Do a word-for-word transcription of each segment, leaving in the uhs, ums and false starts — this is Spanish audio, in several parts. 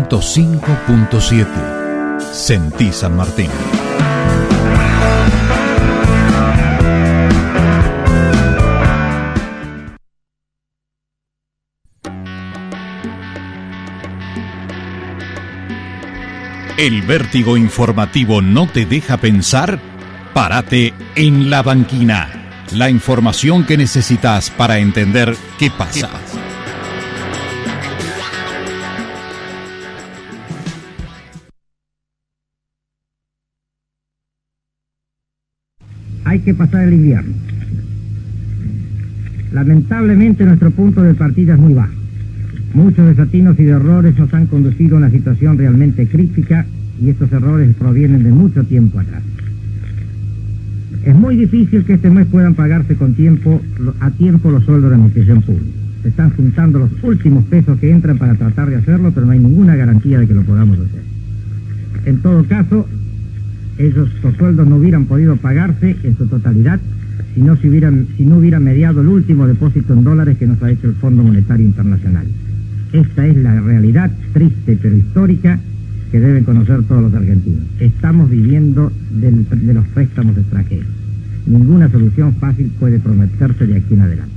ciento cinco punto siete. Sentí San Martín. ¿El vértigo informativo no te deja pensar? Párate en La Banquina. La información que necesitas para entender qué pasa. ¿Qué pasa? Hay que pasar el invierno. Lamentablemente nuestro punto de partida es muy bajo. Muchos desatinos y de errores nos han conducido a una situación realmente crítica y estos errores provienen de mucho tiempo atrás. Es muy difícil que este mes puedan pagarse con tiempo, a tiempo los sueldos de la administración pública. Se están juntando los últimos pesos que entran para tratar de hacerlo, pero no hay ninguna garantía de que lo podamos hacer. En todo caso, esos los sueldos no hubieran podido pagarse en su totalidad si no, se hubieran, si no hubiera mediado el último depósito en dólares que nos ha hecho el Fondo Monetario Internacional. Esta es la realidad triste pero histórica que deben conocer todos los argentinos. Estamos viviendo del, de los préstamos extranjeros. Ninguna solución fácil puede prometerse de aquí en adelante.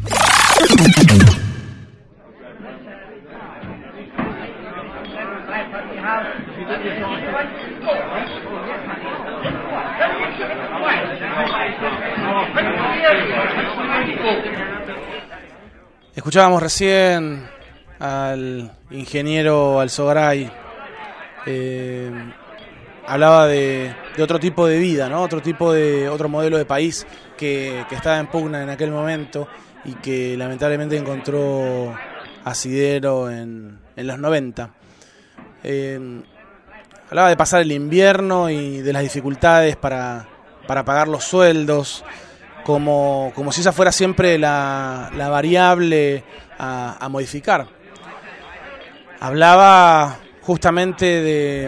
Escuchábamos recién al ingeniero Alzogaray. Eh, hablaba de, de otro tipo de vida, ¿no? Otro tipo de, otro modelo de país que, que estaba en pugna en aquel momento y que lamentablemente encontró asidero en, en los noventa. Eh, hablaba de pasar el invierno y de las dificultades para, para pagar los sueldos, como, como si esa fuera siempre la, la variable a, a modificar. Hablaba justamente de,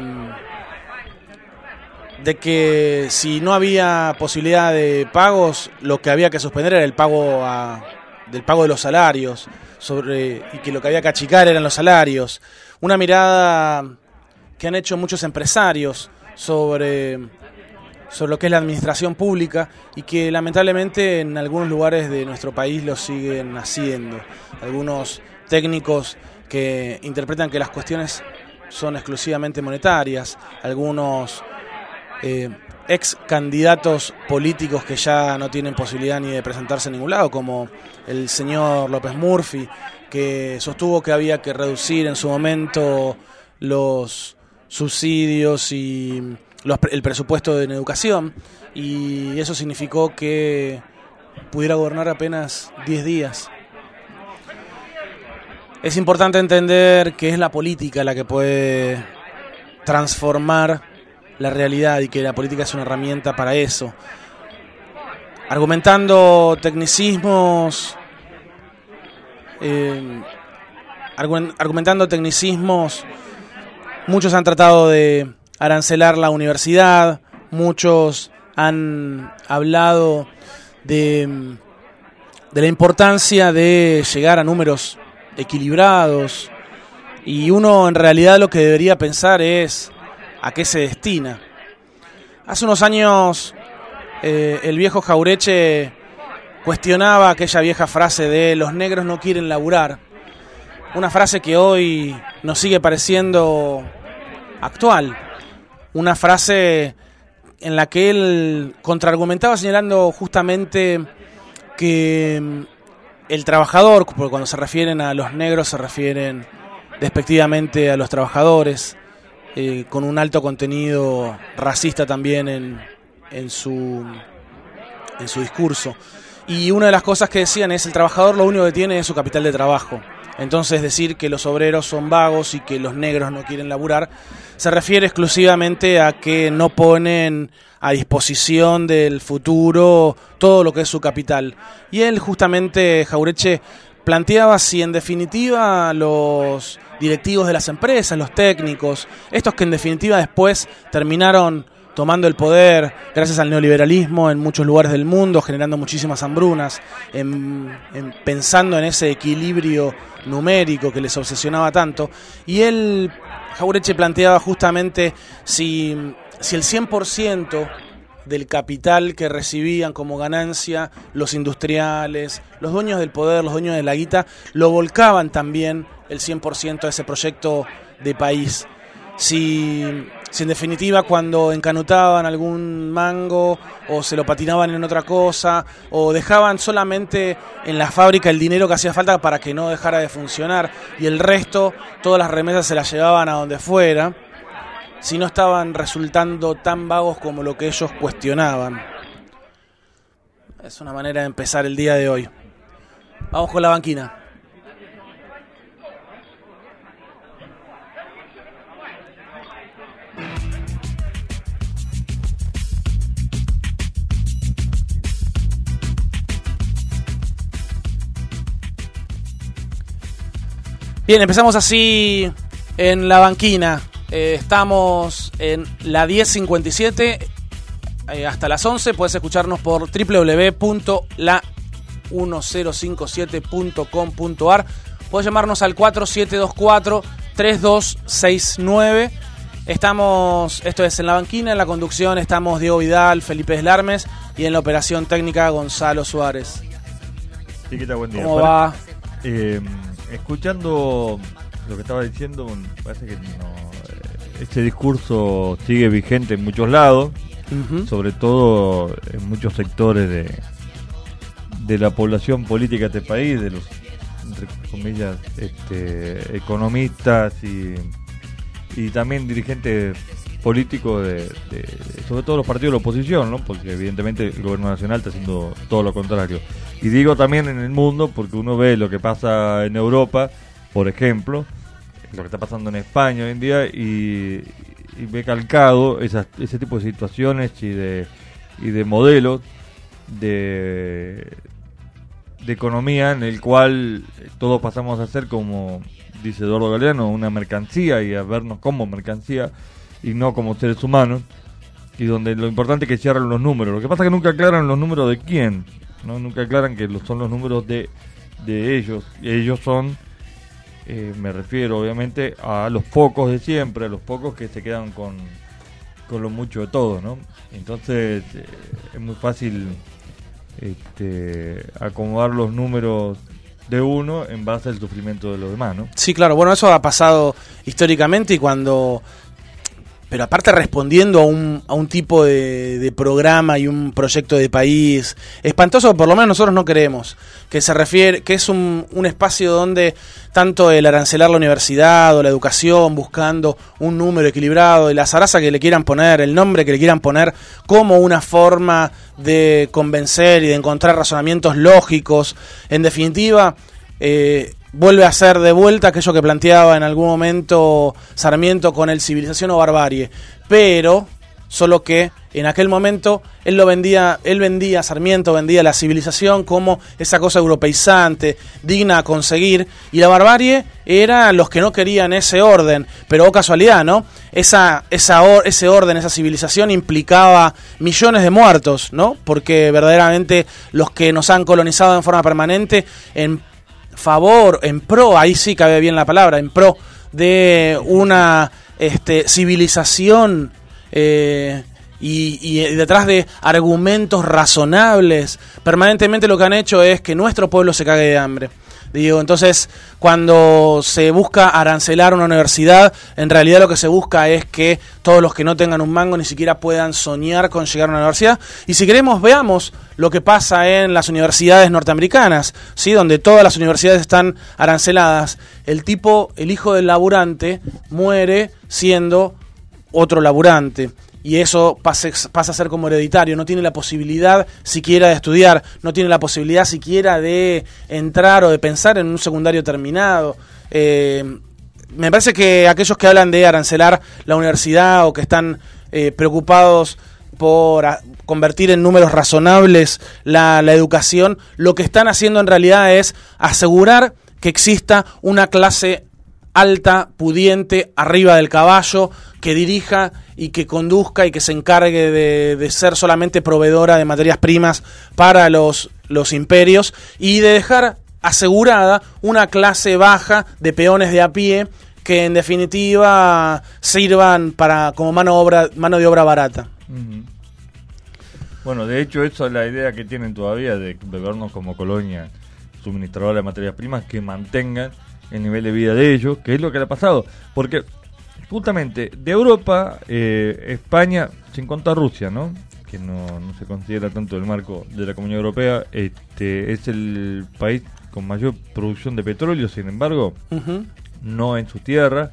de que si no había posibilidad de pagos, lo que había que suspender era el pago a, del pago de los salarios, sobre, y que lo que había que achicar eran los salarios. Una mirada que han hecho muchos empresarios sobre, sobre lo que es la administración pública y que lamentablemente en algunos lugares de nuestro país lo siguen haciendo. Algunos técnicos que interpretan que las cuestiones son exclusivamente monetarias, algunos eh, ex candidatos políticos que ya no tienen posibilidad ni de presentarse en ningún lado, como el señor López Murphy, que sostuvo que había que reducir en su momento los subsidios y los, el presupuesto en educación, y eso significó que pudiera gobernar apenas diez días. Es importante entender que es la política la que puede transformar la realidad y que la política es una herramienta para eso. Argumentando tecnicismos, eh, argumentando tecnicismos, muchos han tratado de arancelar la universidad, muchos han hablado de, de la importancia de llegar a números equilibrados, y uno en realidad lo que debería pensar es a qué se destina. Hace unos años eh, el viejo Jaureche cuestionaba aquella vieja frase de los negros no quieren laburar, una frase que hoy nos sigue pareciendo actual, una frase en la que él contraargumentaba señalando justamente que el trabajador, porque cuando se refieren a los negros se refieren despectivamente a los trabajadores, eh, con un alto contenido racista también en, en, su, en su discurso. Y una de las cosas que decían es: el trabajador lo único que tiene es su capital de trabajo. Entonces decir que los obreros son vagos y que los negros no quieren laburar se refiere exclusivamente a que no ponen a disposición del futuro todo lo que es su capital. Y él justamente, Jaureche, planteaba si en definitiva los directivos de las empresas, los técnicos, estos que en definitiva después terminaron tomando el poder gracias al neoliberalismo en muchos lugares del mundo, generando muchísimas hambrunas, en, en, pensando en ese equilibrio numérico que les obsesionaba tanto. Y él, Jauretche, planteaba justamente si, si el cien por ciento del capital que recibían como ganancia los industriales, los dueños del poder, los dueños de la guita, lo volcaban también el cien por ciento a ese proyecto de país. Si, si en definitiva cuando encanutaban algún mango o se lo patinaban en otra cosa o dejaban solamente en la fábrica el dinero que hacía falta para que no dejara de funcionar y el resto, todas las remesas se las llevaban a donde fuera, si no estaban resultando tan vagos como lo que ellos cuestionaban. Es una manera de empezar el día de hoy. Vamos con la banquina. Bien, empezamos así en la banquina. Eh, estamos en la diez cincuenta y siete eh, hasta las once. Puedes escucharnos por doble u doble u doble u punto la mil cincuenta y siete punto com punto a r. Puedes llamarnos al cuatro siete dos cuatro tres dos seis nueve. Estamos, esto es en la banquina, en la conducción estamos Diego Vidal, Felipe Eslarmes y en la operación técnica Gonzalo Suárez. Chiquita, buen día. ¿Cómo va? Eh, escuchando lo que estaba diciendo, parece que no, este discurso sigue vigente en muchos lados, uh-huh. sobre todo en muchos sectores de, de la población política de este país, de los, entre comillas, este, economistas y, y también dirigentes políticos, de, de, de, sobre todo los partidos de la oposición, ¿no? Porque evidentemente el gobierno nacional está haciendo todo lo contrario. Y digo también en el mundo, porque uno ve lo que pasa en Europa, por ejemplo, lo que está pasando en España hoy en día, y, y ve calcado esas, ese tipo de situaciones y de, y de modelos de, de economía en el cual todos pasamos a ser, como dice Eduardo Galeano, una mercancía y a vernos como mercancía y no como seres humanos, y donde lo importante es que cierran los números. Lo que pasa es que nunca aclaran los números de quién, ¿no? Nunca aclaran que son los números de, de ellos. Ellos son, eh, me refiero obviamente a los pocos de siempre, a los pocos que se quedan con, con lo mucho de todo, ¿no? Entonces eh, es muy fácil este, acomodar los números de uno en base al sufrimiento de los demás, ¿no? Sí, claro, bueno, eso ha pasado históricamente y cuando... Pero aparte respondiendo a un, a un tipo de, de programa y un proyecto de país espantoso, por lo menos nosotros no queremos, que se refiere, que es un, un espacio donde tanto el arancelar la universidad o la educación, buscando un número equilibrado, y la zaraza que le quieran poner, el nombre que le quieran poner, como una forma de convencer y de encontrar razonamientos lógicos, en definitiva... Eh, vuelve a ser de vuelta aquello que planteaba en algún momento Sarmiento con el civilización o barbarie, pero solo que en aquel momento él lo vendía, él vendía, Sarmiento vendía la civilización como esa cosa europeizante, digna a conseguir, y la barbarie era los que no querían ese orden, pero oh casualidad, ¿no? Esa, esa or, ese orden, esa civilización implicaba millones de muertos, ¿no? Porque verdaderamente los que nos han colonizado en forma permanente, en favor, en pro, ahí sí cabe bien la palabra, en pro de una este, civilización eh, y, y detrás de argumentos razonables, permanentemente lo que han hecho es que nuestro pueblo se cague de hambre. Digo, entonces, cuando se busca arancelar una universidad, en realidad lo que se busca es que todos los que no tengan un mango ni siquiera puedan soñar con llegar a una universidad. Y si queremos, veamos lo que pasa en las universidades norteamericanas, ¿sí? Donde todas las universidades están aranceladas. El tipo, el hijo del laburante, muere siendo otro laburante. Y eso pasa, pasa a ser como hereditario, no tiene la posibilidad siquiera de estudiar, no tiene la posibilidad siquiera de entrar o de pensar en un secundario terminado. Eh, me parece que aquellos que hablan de arancelar la universidad o que están eh, preocupados por a, convertir en números razonables la, la educación, lo que están haciendo en realidad es asegurar que exista una clase alta, pudiente, arriba del caballo, que dirija y que conduzca y que se encargue de, de ser solamente proveedora de materias primas para los, los imperios y de dejar asegurada una clase baja de peones de a pie que en definitiva sirvan para como mano, obra, mano de obra barata. Uh-huh. Bueno, de hecho esa es la idea que tienen todavía de, de vernos como colonia suministradora de materias primas que mantengan el nivel de vida de ellos, que es lo que le ha pasado, porque justamente de Europa, eh, España, sin contar Rusia, ¿no? que no, no se considera tanto el marco de la Comunidad Europea, este es el país con mayor producción de petróleo, sin embargo, uh-huh. no en su tierra,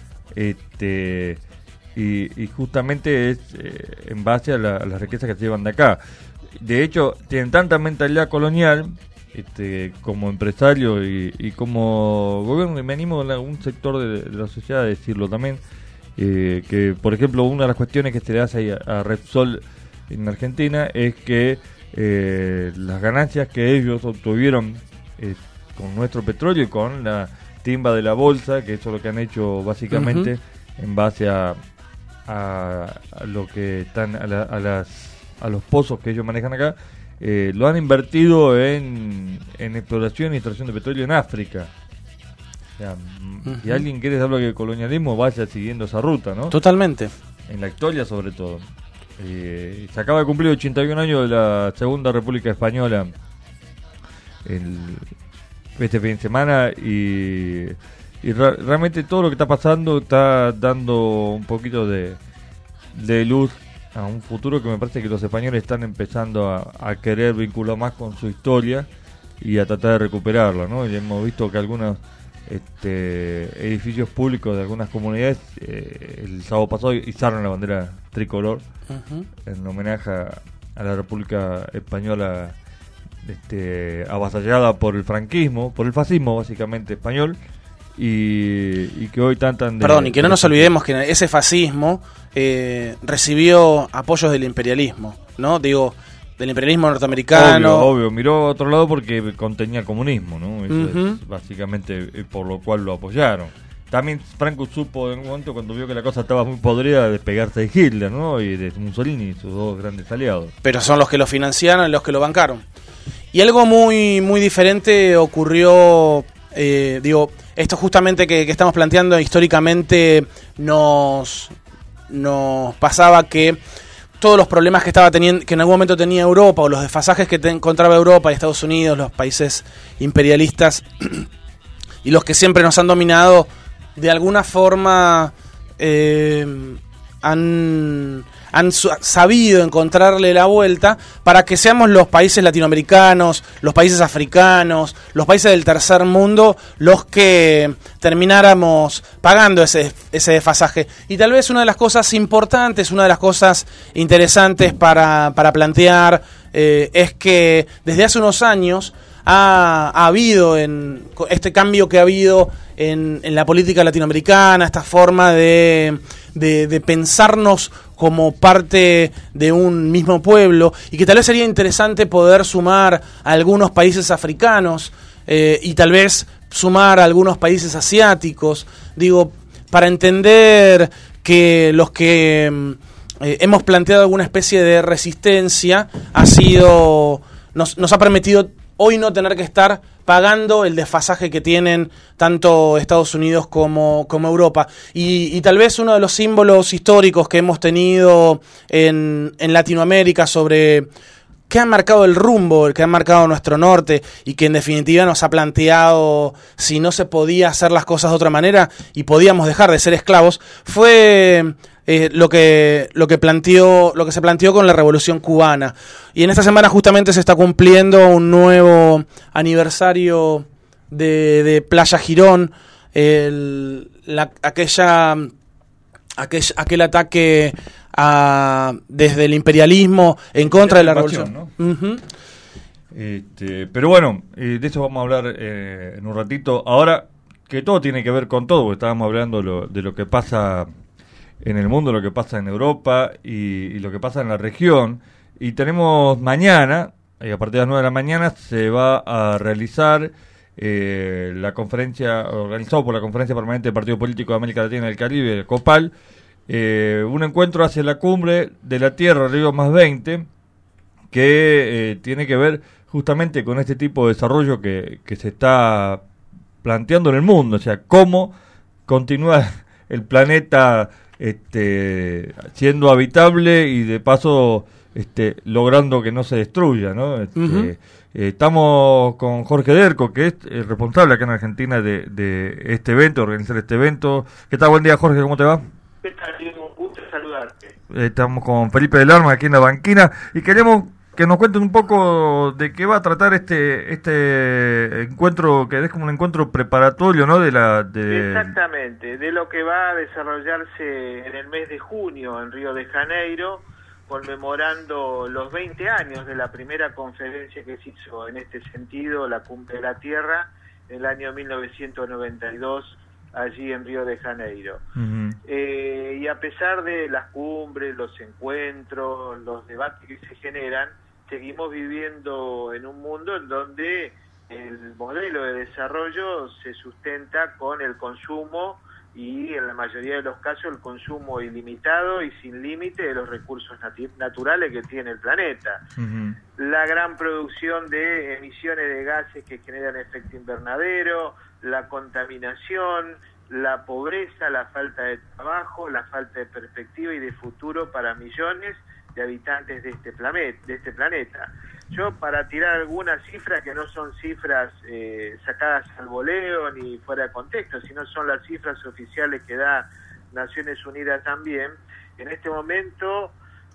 este y, y justamente es eh, en base a, la, a las riquezas que se llevan de acá. De hecho, tienen tanta mentalidad colonial Este, como empresario y, y como gobierno, y me animo a un sector de, de la sociedad a decirlo también, eh, que por ejemplo una de las cuestiones que se le hace a, a Repsol en Argentina es que eh, las ganancias que ellos obtuvieron eh, con nuestro petróleo y con la timba de la bolsa, que eso es lo que han hecho básicamente uh-huh. en base a, a, a lo que están a, la, a las a los pozos que ellos manejan acá, Eh, lo han invertido en, en exploración y extracción de petróleo en África. O sea, uh-huh. si alguien quiere saber lo que es colonialismo, vaya siguiendo esa ruta, ¿no? Totalmente. En la historia, sobre todo. Eh, se acaba de cumplir ochenta y un años de la Segunda República Española el, este fin de semana y, y ra- realmente todo lo que está pasando está dando un poquito de, de luz a un futuro que me parece que los españoles están empezando a, a querer vincular más con su historia y a tratar de recuperarla, ¿no? Y hemos visto que algunos este, edificios públicos de algunas comunidades eh, el sábado pasado izaron la bandera tricolor uh-huh. en homenaje a, a la República Española este, avasallada por el franquismo, por el fascismo básicamente español. Y, y que hoy tantan de, Perdón, y que no de nos olvidemos que ese fascismo eh, recibió apoyos del imperialismo, ¿no? Digo, del imperialismo norteamericano. Obvio, obvio, miró a otro lado porque contenía comunismo, ¿no? Eso uh-huh. es básicamente por lo cual lo apoyaron. También Franco supo en un momento, cuando vio que la cosa estaba muy podrida, despegarse de Hitler, ¿no? Y de Mussolini, sus dos grandes aliados. Pero son los que lo financiaron y los que lo bancaron. Y algo muy, muy diferente ocurrió, eh, digo... Esto justamente que, que estamos planteando históricamente nos, nos pasaba que todos los problemas que estaba teniendo, que en algún momento tenía Europa, o los desfasajes que te encontraba Europa y Estados Unidos, los países imperialistas y los que siempre nos han dominado, de alguna forma eh, han, han sabido encontrarle la vuelta para que seamos los países latinoamericanos, los países africanos, los países del tercer mundo los que termináramos pagando ese, ese desfasaje. Y tal vez una de las cosas importantes, una de las cosas interesantes para, para plantear eh, es que desde hace unos años ha, ha habido en este cambio que ha habido en, en la política latinoamericana, esta forma de, de, de pensarnos como parte de un mismo pueblo, y que tal vez sería interesante poder sumar a algunos países africanos eh, y tal vez sumar a algunos países asiáticos, digo, para entender que los que eh, hemos planteado alguna especie de resistencia ha sido, nos, nos ha permitido hoy no tener que estar pagando el desfasaje que tienen tanto Estados Unidos como, como Europa. Y, y tal vez uno de los símbolos históricos que hemos tenido en, en Latinoamérica sobre qué ha marcado el rumbo, que ha marcado nuestro norte y que en definitiva nos ha planteado si no se podía hacer las cosas de otra manera y podíamos dejar de ser esclavos, fue eh, lo que lo que planteó lo que se planteó con la Revolución Cubana. Y en esta semana justamente se está cumpliendo un nuevo aniversario de, de Playa Girón, el, la, aquella aquel, aquel ataque a, desde el imperialismo en contra de la revolución, ¿no? Uh-huh. Este, pero bueno, eh, de eso vamos a hablar eh, en un ratito. Ahora que todo tiene que ver con todo, porque estábamos hablando lo, de lo que pasa en el mundo, lo que pasa en Europa y, y lo que pasa en la región. Y tenemos mañana, y a partir de las nueve de la mañana, se va a realizar eh, la conferencia, organizado por la Conferencia Permanente del Partido Político de América Latina y el Caribe, el COPAL, eh, un encuentro hacia la cumbre de la Tierra, Río más veinte, que eh, tiene que ver justamente con este tipo de desarrollo que, que se está planteando en el mundo, o sea, cómo continúa el planeta este, siendo habitable y de paso este, logrando que no se destruya, ¿no? Este, uh-huh. eh, estamos con Jorge Derco, que es el responsable acá en Argentina de, de este evento, organizar este evento. ¿Qué tal? Buen día, Jorge, ¿cómo te va? ¿Qué tal? Un gusto saludarte. Eh, estamos con Felipe del Arma aquí en la banquina y queremos que nos cuenten un poco de qué va a tratar este este encuentro, que es como un encuentro preparatorio, ¿no? De la de... Exactamente, de lo que va a desarrollarse en el mes de junio en Río de Janeiro, conmemorando los veinte años de la primera conferencia que se hizo en este sentido, la Cumbre de la Tierra, en el año mil novecientos noventa y dos, allí en Río de Janeiro. Uh-huh. Eh, y a pesar de las cumbres, los encuentros, los debates que se generan, seguimos viviendo en un mundo en donde el modelo de desarrollo se sustenta con el consumo y en la mayoría de los casos el consumo ilimitado y sin límite de los recursos nat- naturales que tiene el planeta. Uh-huh. La gran producción de emisiones de gases que generan efecto invernadero, la contaminación, la pobreza, la falta de trabajo, la falta de perspectiva y de futuro para millones de habitantes de este planeta, de este planeta. Yo, para tirar algunas cifras que no son cifras eh, sacadas al voleo ni fuera de contexto, sino son las cifras oficiales que da Naciones Unidas también, en este momento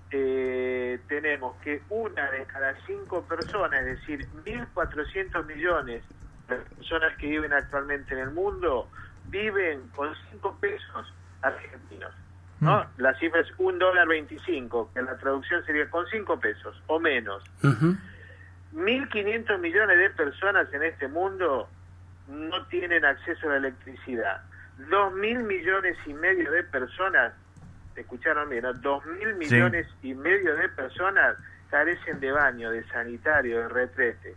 eh, tenemos que una de cada cinco personas, es decir, mil cuatrocientos millones de personas que viven actualmente en el mundo, viven con cinco pesos argentinos. ¿No? Mm. La cifra es un dólar veinticinco, que la traducción sería con cinco pesos o menos. Uh-huh. mil quinientos millones de personas en este mundo no tienen acceso a la electricidad. Dos mil millones y medio de personas, escucharon bien, ¿no? Dos mil millones sí. y medio de personas carecen de baño, de sanitario, de retrete.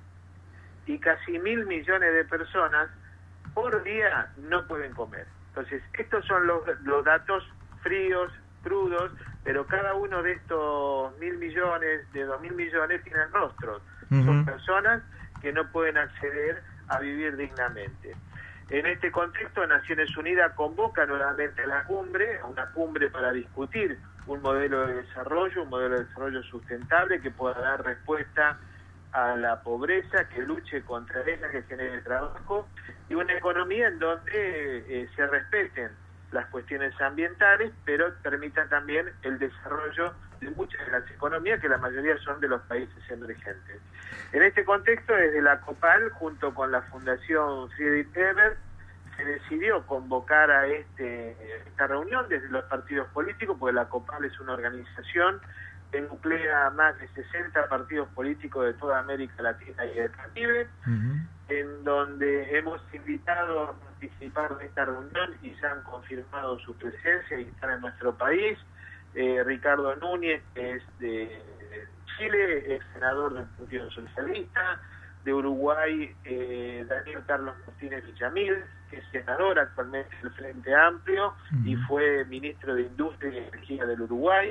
Y casi mil millones de personas por día no pueden comer. Entonces, estos son los, los datos fríos, crudos, pero cada uno de estos mil millones, de dos mil millones, tienen rostros. Uh-huh. Son personas que no pueden acceder a vivir dignamente. En este contexto, Naciones Unidas convoca nuevamente a la cumbre, a una cumbre para discutir un modelo de desarrollo, un modelo de desarrollo sustentable que pueda dar respuesta a la pobreza, que luche contra ella, que genere trabajo, y una economía en donde eh, se respeten las cuestiones ambientales, pero permitan también el desarrollo de muchas de las economías, que la mayoría son de los países emergentes. En este contexto, desde la COPAL, junto con la Fundación Friedrich Ebert, se decidió convocar a este, esta reunión desde los partidos políticos, porque la COPAL es una organización que nuclea más de sesenta partidos políticos de toda América Latina y el Caribe, uh-huh. en donde hemos invitado a participar de esta reunión y se han confirmado su presencia y están en nuestro país. Eh, Ricardo Núñez, que es de Chile, ex senador del Partido Socialista; de Uruguay, eh, Daniel Carlos Martínez Villamil, que es senador actualmente del Frente Amplio uh-huh. y fue ministro de Industria y Energía del Uruguay.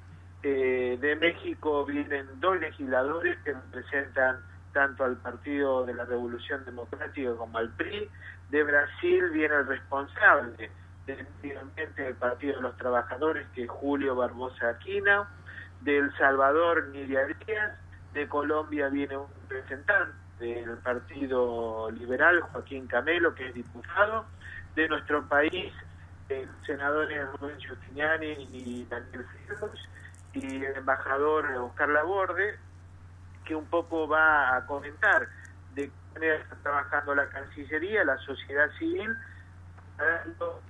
Eh, de México vienen dos legisladores que representan tanto al Partido de la Revolución Democrática como al P R I. De Brasil viene el responsable del medio ambiente del Partido de los Trabajadores, que es Julio Barbosa Aquino. De El Salvador, Nidia Díaz. De Colombia viene un representante del Partido Liberal, Joaquín Camelo, que es diputado. De nuestro país, eh, senadores Rubén Giustiniani y Daniel Fierros, y el embajador Oscar Laborde, que un poco va a comentar de qué manera está trabajando la Cancillería, la sociedad civil, dando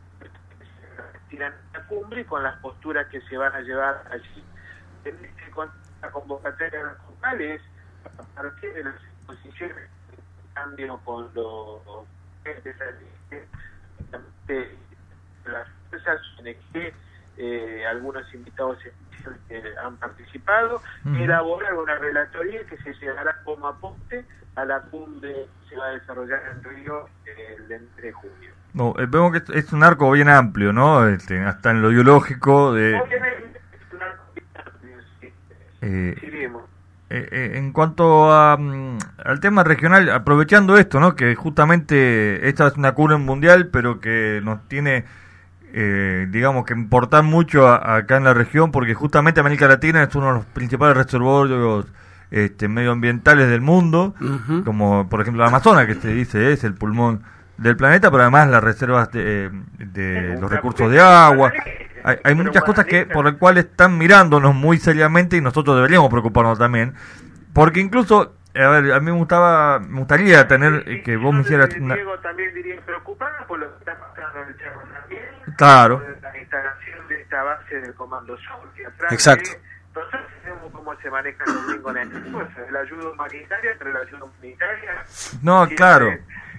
la cumbre y con las posturas que se van a llevar allí. En este contexto, la convocatoria locales, a partir de las exposiciones de cambio con los de las fuerzas O N G eh, algunos invitados especiales que han participado, uh-huh. elaborar una relatoría que se llegará como aporte a la cumbre que se va a desarrollar en Río el veinte de junio. No, eh, vemos que es un arco bien amplio, ¿no? Este, hasta en lo biológico de... Obviamente es un arco bien amplio, sí. Eh, Seguimos. Eh, eh, en cuanto a, um, al tema regional, aprovechando esto, ¿no? Que justamente esta es una cumbre mundial, pero que nos tiene, eh, digamos, que importar mucho a, acá en la región, porque justamente América Latina es uno de los principales reservorios este, medioambientales del mundo, uh-huh. como por ejemplo el Amazonas, que se dice es el pulmón del planeta, pero además las reservas de, de los recursos de agua. Hay, hay muchas cosas que por las cuales están mirándonos muy seriamente y nosotros deberíamos preocuparnos también, porque incluso, a ver, a mí me gustaba, me gustaría tener eh, que vos me hicieras una... Diego también diría preocupada por lo que está pasando en el Cerro también. Claro. La instalación de esta base del Comando Sur, que atrás exacto. De, nosotros sabemos cómo se manejan los gringos en estas cosas, la ayuda humanitaria, pero la ayuda humanitaria... No, siempre, claro.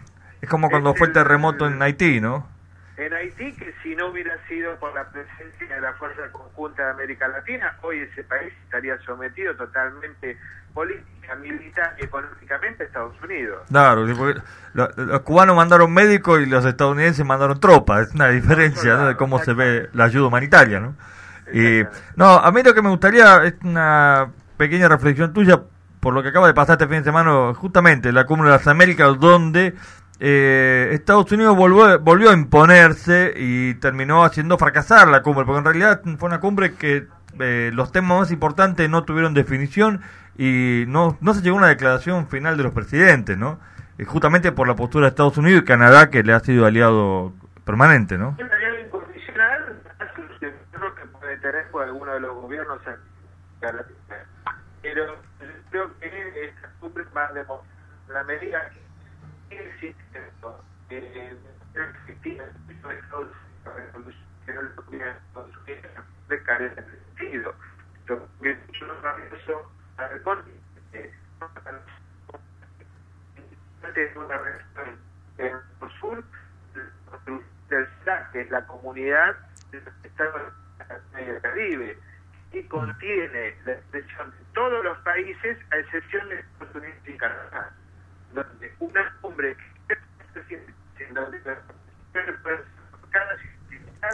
Es como cuando es fue el el terremoto en Haití, ¿no? En Haití, que si no hubiera sido por la presencia de la Fuerza Conjunta de América Latina, hoy ese país estaría sometido totalmente política, militar y económicamente a Estados Unidos. Claro, porque los, los cubanos mandaron médicos y los estadounidenses mandaron tropas. Es una diferencia, ¿no? De cómo se ve la ayuda humanitaria, ¿no? Y, no, a mí lo que me gustaría es una pequeña reflexión tuya por lo que acaba de pasar este fin de semana, justamente la Cumbre de las Américas, donde Eh, Estados Unidos volvió, volvió a imponerse y terminó haciendo fracasar la cumbre, porque en realidad fue una cumbre que eh, los temas más importantes no tuvieron definición y no, no se llegó a una declaración final de los presidentes, ¿no? Eh, justamente por la postura de Estados Unidos y Canadá, que le ha sido aliado permanente, ¿no? Un aliado incondicional, que creo que puede tener por alguno de los gobiernos, pero creo que estas cumbres van a demostrar la medida que existe esto, eh, existía que no lo tuviera de carece de sentido. Lo que yo no eso a recordar es una región en el sur del S A C, que es la comunidad de los estados del Caribe, y contiene la expresión de todos los países a excepción de Estados Unidos y Canadá, donde una cumbre que en donde cada ciudad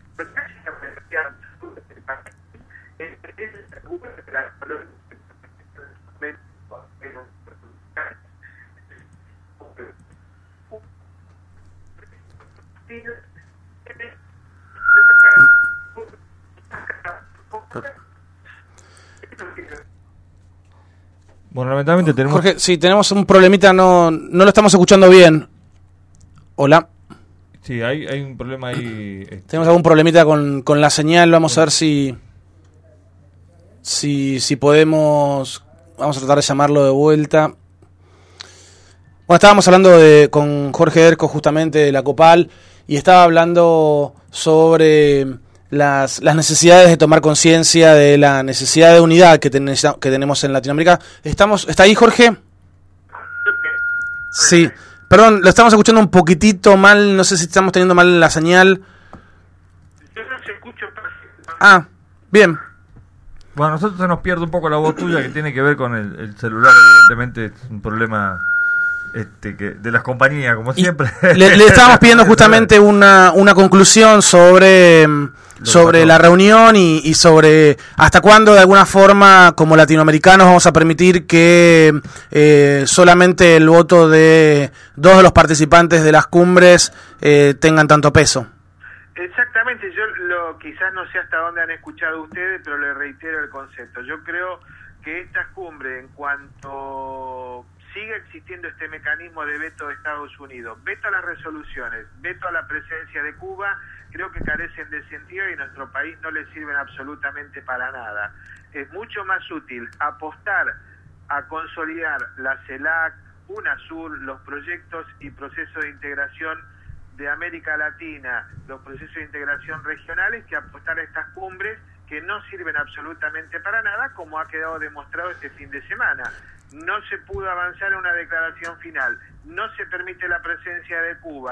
Bueno, lamentablemente tenemos... Jorge, sí, tenemos un problemita, no, no lo estamos escuchando bien. Hola. Sí, hay, hay un problema ahí. Este... Tenemos algún problemita con, con la señal, vamos a ver si, si si podemos, vamos a tratar de llamarlo de vuelta. Bueno, estábamos hablando de, con Jorge Derco justamente de la COPAL y estaba hablando sobre las, las necesidades de tomar conciencia de la necesidad de unidad que, ten, que tenemos en Latinoamérica. Estamos, ¿está ahí Jorge? Sí. Perdón, lo estamos escuchando un poquitito mal, no sé si estamos teniendo mal la señal. Yo no se escucho. Ah, bien. Bueno, a nosotros se nos pierde un poco la voz tuya, que tiene que ver con el, el celular, evidentemente es un problema este que de las compañías, como siempre. Le, le estábamos pidiendo justamente una, una conclusión sobre... sobre la reunión y, y sobre hasta cuándo de alguna forma como latinoamericanos vamos a permitir que eh, solamente el voto de dos de los participantes de las cumbres eh, tengan tanto peso. Exactamente, yo lo quizás no sé hasta dónde han escuchado ustedes, pero les reitero el concepto. Yo creo que estas cumbres, en cuanto sigue existiendo este mecanismo de veto de Estados Unidos, veto a las resoluciones, veto a la presencia de Cuba, creo que carecen de sentido y a nuestro país no le sirven absolutamente para nada. Es mucho más útil apostar a consolidar la CELAC, UNASUR, los proyectos y procesos de integración de América Latina, los procesos de integración regionales, que apostar a estas cumbres que no sirven absolutamente para nada, como ha quedado demostrado este fin de semana. No se pudo avanzar en una declaración final, no se permite la presencia de Cuba,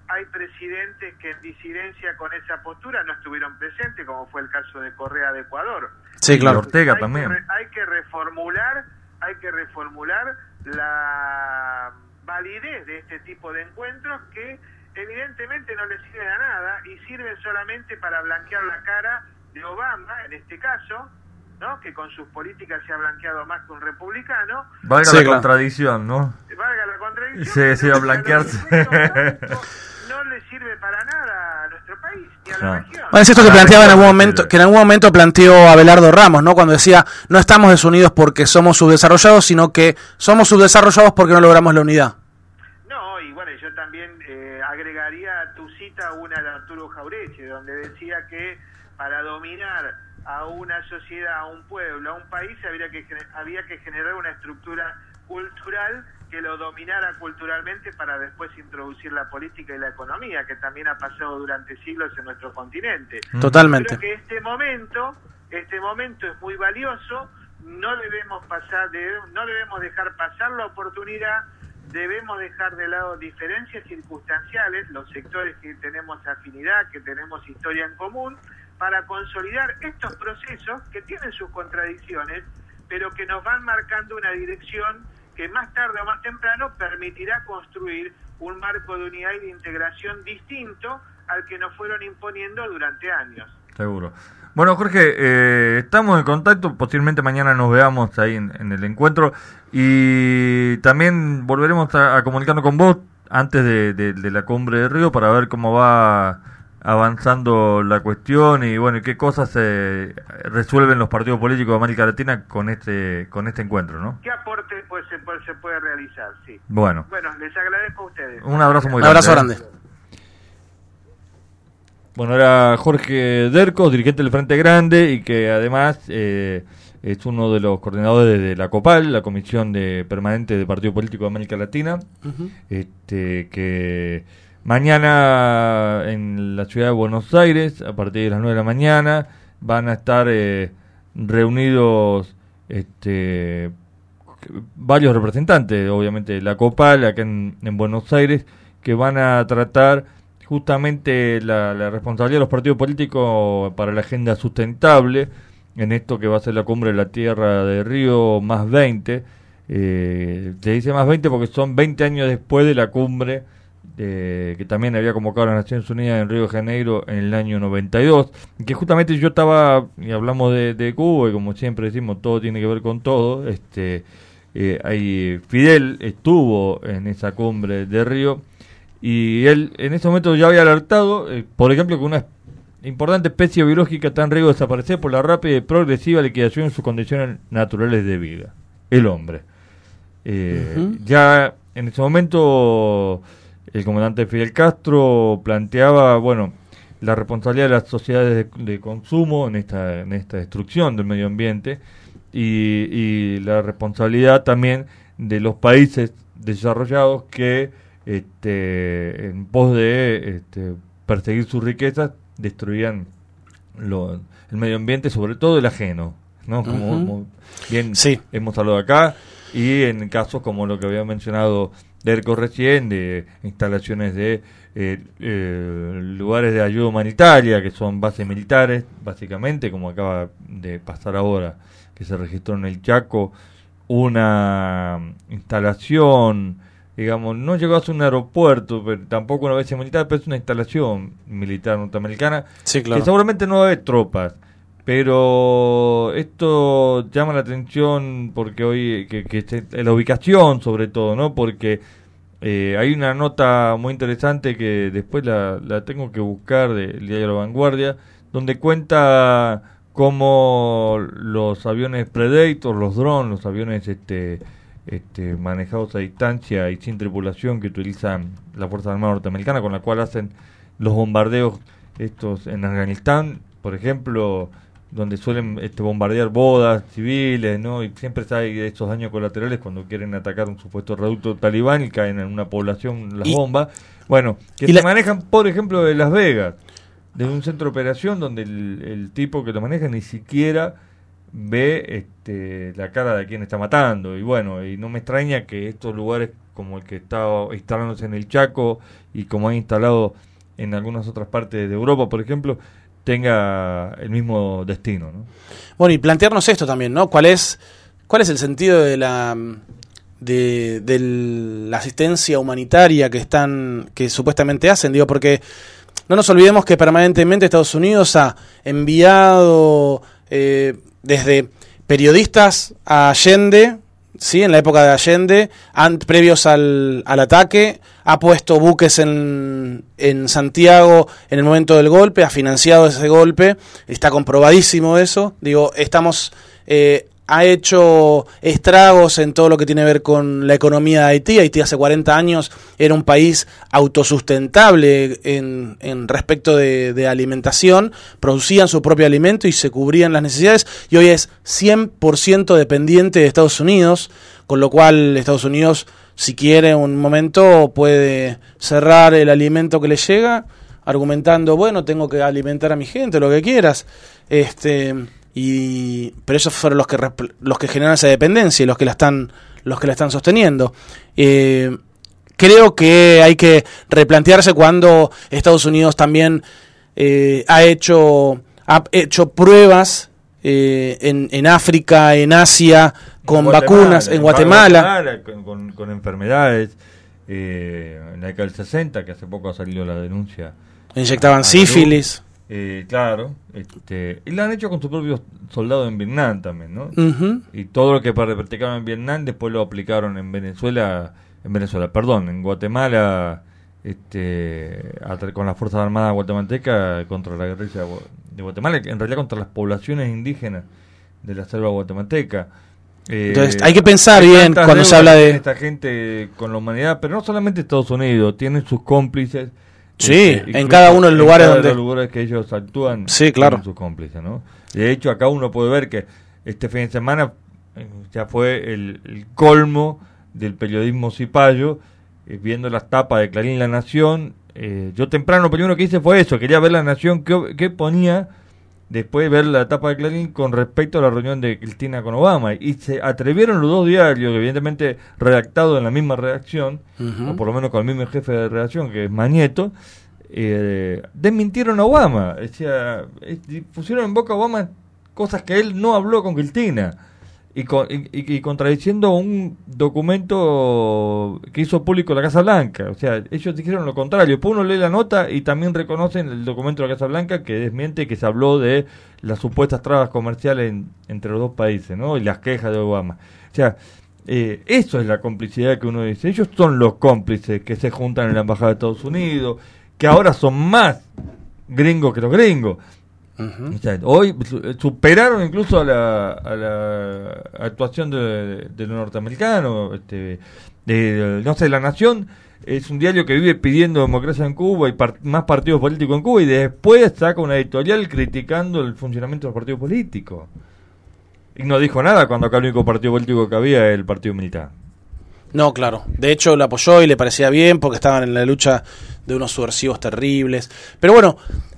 hay presidentes que en disidencia con esa postura no estuvieron presentes, como fue el caso de Correa de Ecuador. Sí, claro. Ortega hay también. Que re, hay que reformular, hay que reformular la validez de este tipo de encuentros que evidentemente no le sirven a nada y sirven solamente para blanquear la cara de Obama, en este caso, ¿no? Que con sus políticas se ha blanqueado más que un republicano. Valga sí, la claro. contradicción, ¿no? Valga la contradicción. Sí, sí, a blanquearse. No le sirve para nada a nuestro país ni a la No. región. Bueno, es esto que planteaba en algún momento, que en algún momento planteó Abelardo Ramos, ¿no? Cuando decía, no estamos desunidos porque somos subdesarrollados, sino que somos subdesarrollados porque no logramos la unidad. No, y bueno, yo también eh, agregaría a tu cita una de Arturo Jaureche, donde decía que para dominar a una sociedad, a un pueblo, a un país, habría que, había que generar una estructura cultural que lo dominara culturalmente para después introducir la política y la economía, que también ha pasado durante siglos en nuestro continente. Totalmente. Creo que este momento, este momento es muy valioso, no debemos pasar, debemos, no debemos dejar pasar la oportunidad, debemos dejar de lado diferencias circunstanciales, los sectores que tenemos afinidad, que tenemos historia en común, para consolidar estos procesos que tienen sus contradicciones, pero que nos van marcando una dirección que más tarde o más temprano permitirá construir un marco de unidad y de integración distinto al que nos fueron imponiendo durante años. Seguro. Bueno, Jorge, eh, estamos en contacto, posiblemente mañana nos veamos ahí en, en el encuentro y también volveremos a, a comunicarnos con vos antes de, de, de la cumbre de Río para ver cómo va avanzando la cuestión y bueno, qué cosas se resuelven los partidos políticos de América Latina con este con este encuentro, ¿no? ¿Qué aporte pues, se, puede, se puede realizar? Sí. Bueno. Bueno, les agradezco a ustedes. Un abrazo muy Un grande. abrazo grande. Bueno, era Jorge Dercos, dirigente del Frente Grande y que además eh, es uno de los coordinadores de la COPAL, la Comisión de Permanente de Partido Político de América Latina, uh-huh. este que mañana en la ciudad de Buenos Aires, a partir de las nueve de la mañana, van a estar eh, reunidos este, varios representantes, obviamente, de la COPAL, acá en, en Buenos Aires, que van a tratar justamente la, la responsabilidad de los partidos políticos para la agenda sustentable, en esto que va a ser la cumbre de la Tierra de Río más veinte. Eh, se dice más veinte porque son veinte años después de la cumbre Eh, que también había convocado a las Naciones Unidas en Río de Janeiro en el año noventa y dos, que justamente yo estaba, y hablamos de, de Cuba, y como siempre decimos, todo tiene que ver con todo, este eh, ahí Fidel estuvo en esa cumbre de Río, y él en ese momento ya había alertado, eh, por ejemplo, que una importante especie biológica está en riesgo de desaparecer por la rápida y progresiva liquidación en sus condiciones naturales de vida, el hombre. Eh, uh-huh. Ya en ese momento el comandante Fidel Castro planteaba, bueno, la responsabilidad de las sociedades de, de consumo en esta en esta destrucción del medio ambiente y, y la responsabilidad también de los países desarrollados que, este, en pos de este, perseguir sus riquezas, destruían lo, el medio ambiente, sobre todo el ajeno, ¿no? Como, uh-huh. como bien sí. hemos hablado acá, y en casos como lo que había mencionado Derco recién, de instalaciones de eh, eh, lugares de ayuda humanitaria, que son bases militares, básicamente, como acaba de pasar ahora, que se registró en el Chaco, una instalación, digamos, no llegó a ser un aeropuerto, pero tampoco una base militar, pero es una instalación militar norteamericana, sí, claro. que seguramente no va a haber tropas. Pero esto llama la atención porque hoy, que, que la ubicación sobre todo, ¿no? Porque eh, hay una nota muy interesante que después la, la tengo que buscar del diario La Vanguardia, donde cuenta cómo los aviones Predator, los drones, los aviones este, este, manejados a distancia y sin tripulación que utilizan la Fuerza Armada Norteamericana, con la cual hacen los bombardeos estos en Afganistán, por ejemplo, donde suelen este, bombardear bodas civiles, ¿no? Y siempre hay estos daños colaterales cuando quieren atacar un supuesto reducto talibán y caen en una población las y, bombas. Bueno, que se la... manejan, por ejemplo, de Las Vegas, desde un centro de operación donde el, el tipo que lo maneja ni siquiera ve este, la cara de quien está matando. Y bueno, y no me extraña que estos lugares como el que está instalándose en el Chaco y como ha instalado en algunas otras partes de Europa, por ejemplo, tenga el mismo destino, ¿no? Bueno, y plantearnos esto también, ¿no? ¿Cuál es, cuál es el sentido de la de, de la asistencia humanitaria que están que supuestamente hacen? Digo, porque no nos olvidemos que permanentemente Estados Unidos ha enviado eh, desde periodistas a Allende, sí, en la época de Allende, an, previos al, al ataque, ha puesto buques en, en Santiago en el momento del golpe, ha financiado ese golpe, está comprobadísimo eso. Digo, estamos eh, ha hecho estragos en todo lo que tiene que ver con la economía de Haití. Haití hace cuarenta años era un país autosustentable en, en respecto de, de alimentación, producían su propio alimento y se cubrían las necesidades, y hoy es cien por ciento dependiente de Estados Unidos, con lo cual Estados Unidos, si quiere un momento, puede cerrar el alimento que le llega, argumentando, bueno, tengo que alimentar a mi gente, lo que quieras, este... Y, pero esos fueron los que los que generan esa dependencia y los que la están los que la están sosteniendo. Eh, creo que hay que replantearse cuando Estados Unidos también eh, ha hecho ha hecho pruebas eh, en, en África, en Asia, con en vacunas, en Guatemala, Guatemala con, con, con enfermedades. Eh, en la década del sesenta, que hace poco ha salido la denuncia, inyectaban a, a sífilis. Eh, claro, este, y lo han hecho con sus propios soldados en Vietnam también, ¿no? Uh-huh. Y todo lo que practicaron en Vietnam después lo aplicaron en Venezuela, en Venezuela, perdón, en Guatemala, este, con las Fuerzas Armadas guatemaltecas contra la guerrilla de Guatemala, en realidad contra las poblaciones indígenas de la selva guatemalteca. Eh, Entonces hay que pensar bien cuando se habla de esta gente con la humanidad, pero no solamente Estados Unidos, tienen sus cómplices. Sí, este, en cada uno de los lugares donde... los lugares que ellos actúan, sí, claro, sus cómplices, ¿no? De hecho, acá uno puede ver que este fin de semana ya fue el, el colmo del periodismo cipayo, eh, viendo las tapas de Clarín La Nación. Eh, yo temprano lo primero que hice fue eso, quería ver La Nación qué, qué ponía después de ver la tapa de Clarín con respecto a la reunión de Cristina con Obama, y se atrevieron los dos diarios, evidentemente redactados en la misma redacción, uh-huh, o por lo menos con el mismo jefe de redacción, que es Mañeto, eh, desmintieron a Obama, o sea, eh, pusieron en boca a Obama cosas que él no habló con Cristina, y, con, y, y contradiciendo un documento que hizo público la Casa Blanca. O sea, ellos dijeron lo contrario. Después uno lee la nota y también reconocen el documento de la Casa Blanca que desmiente que se habló de las supuestas trabas comerciales en, entre los dos países, ¿no? Y las quejas de Obama. O sea, eh, eso es la complicidad que uno dice. Ellos son los cómplices que se juntan en la Embajada de Estados Unidos, que ahora son más gringos que los gringos. Uh-huh. O sea, hoy superaron incluso a la, a la actuación de, de los norteamericanos. Este, de, no sé, La Nación es un diario que vive pidiendo democracia en Cuba y part, más partidos políticos en Cuba, y después saca una editorial criticando el funcionamiento de los partidos políticos. Y no dijo nada cuando acá el único partido político que había era el Partido Militar. No, claro. De hecho, lo apoyó y le parecía bien porque estaban en la lucha de unos subversivos terribles. Pero bueno,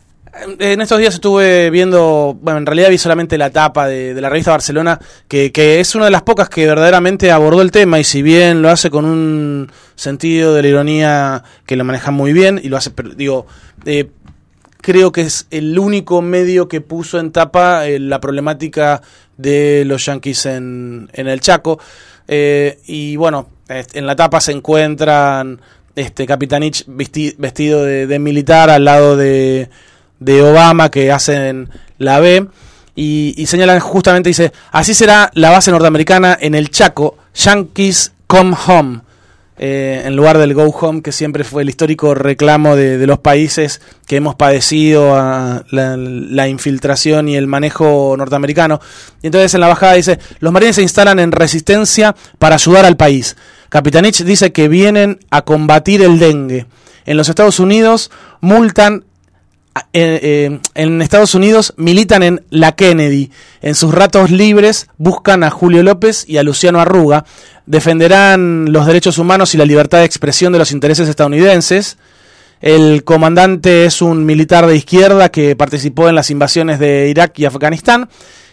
en estos días estuve viendo, bueno, en realidad vi solamente la tapa de, de la revista Barcelona, que, que es una de las pocas que verdaderamente abordó el tema, y si bien lo hace con un sentido de la ironía que lo maneja muy bien, y lo hace, digo, eh, creo que es el único medio que puso en tapa eh, la problemática de los yanquis en, en el Chaco, eh, y bueno, en la tapa se encuentran este Capitanich vesti, vestido de, de militar al lado de de Obama, que hacen la B, y, y señalan justamente, dice, así será la base norteamericana en el Chaco, Yankees come home, eh, en lugar del go home, que siempre fue el histórico reclamo de, de los países que hemos padecido a la, la infiltración y el manejo norteamericano. Y entonces en la bajada dice, los marines se instalan en resistencia para ayudar al país. Capitanich dice que vienen a combatir el dengue. En los Estados Unidos multan Eh, eh, en Estados Unidos militan en la Kennedy. En sus ratos libres buscan a Julio López y a Luciano Arruga. Defenderán los derechos humanos y la libertad de expresión de los intereses estadounidenses. El comandante es un militar de izquierda que participó en las invasiones de Irak y Afganistán.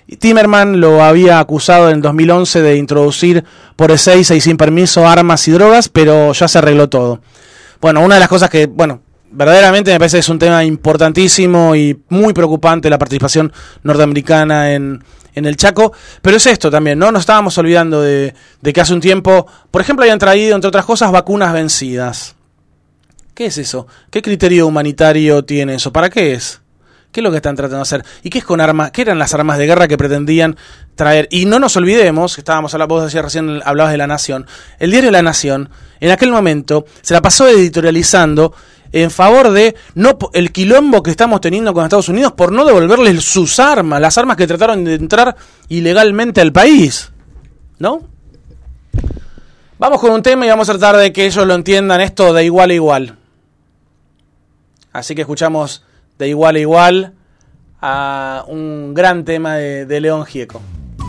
Timerman lo había acusado en dos mil once de introducir por Ezeiza y sin permiso armas y drogas, pero ya se arregló todo. Bueno, una de las cosas que, bueno, verdaderamente me parece que es un tema importantísimo y muy preocupante la participación norteamericana en, en el Chaco, pero es esto también, ¿no? Nos estábamos olvidando de, de que hace un tiempo, por ejemplo, habían traído, entre otras cosas, vacunas vencidas. ¿Qué es eso? ¿Qué criterio humanitario tiene eso? ¿Para qué es? ¿Qué es lo que están tratando de hacer? ¿Y qué es con armas? ¿Qué eran las armas de guerra que pretendían traer? Y no nos olvidemos, que estábamos hablando, vos decías recién, hablabas de La Nación. El diario La Nación, en aquel momento, se la pasó editorializando en favor de no el quilombo que estamos teniendo con Estados Unidos por no devolverles sus armas, las armas que trataron de entrar ilegalmente al país, ¿no? Vamos con un tema y vamos a tratar de que ellos lo entiendan esto de igual a igual. Así que escuchamos de igual a igual a un gran tema de, de León Gieco.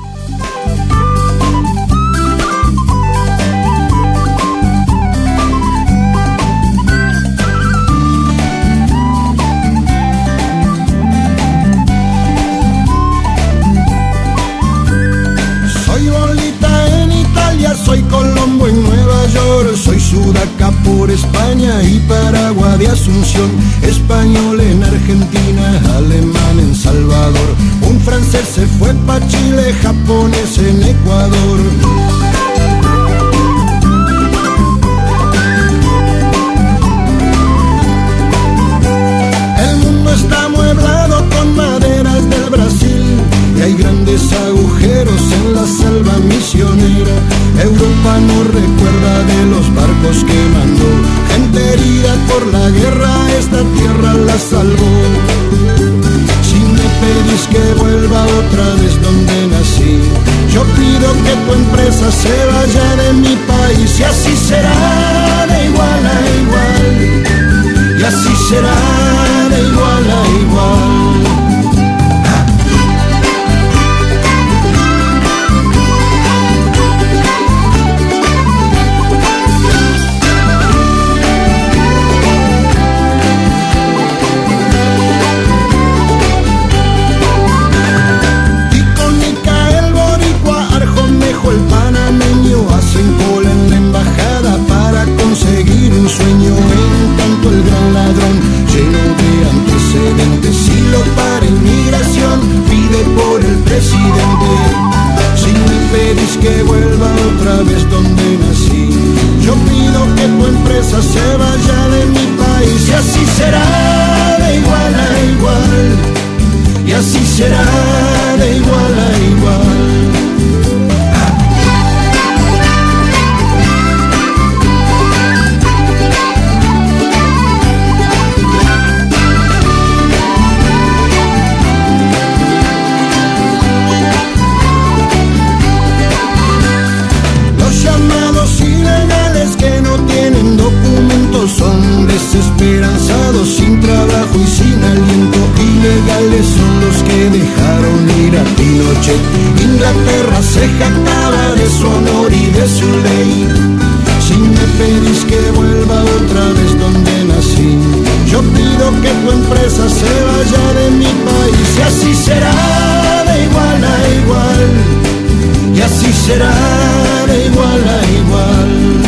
Soy Bolita en Italia, soy Colombo en Nueva York, soy Sudaca por España y Paraguay de Asunción, español en Argentina, alemán en Salvador, un francés se fue pa' Chile, japonés en Ecuador. El mundo está amueblado con maderas del Brasil y hay grandes agujeros en la selva misionera. Europa no recuerda de los barcos que mandó, gente herida por la guerra, esta tierra la salvó. Si me pedís que vuelva otra vez donde nací, yo pido que tu empresa se vaya de mi país, y así será de igual a igual, y así será de igual a igual. El panameño hacen cola en la embajada para conseguir un sueño. En tanto el gran ladrón, lleno de antecedentes, si lo para inmigración, pide por el presidente. Si me pedís que vuelva otra vez donde nací, yo pido que tu empresa se vaya de mi país, y así será de igual a igual, y así será de igual a igual. Son desesperanzados, sin trabajo y sin aliento. Ilegales son los que dejaron ir a Pinochet. Inglaterra se jactaba de su honor y de su ley. Si me pedís que vuelva otra vez donde nací, yo pido que tu empresa se vaya de mi país, y así será de igual a igual, y así será de igual a igual.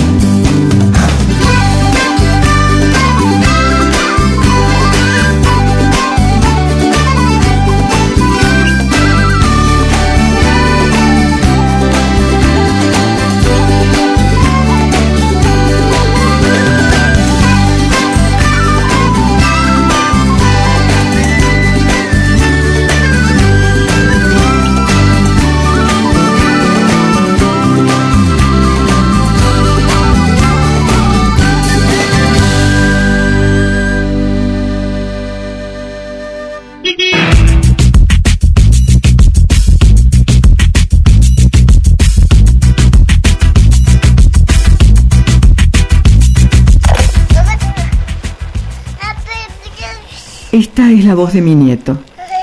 Esta es la voz de mi nieto.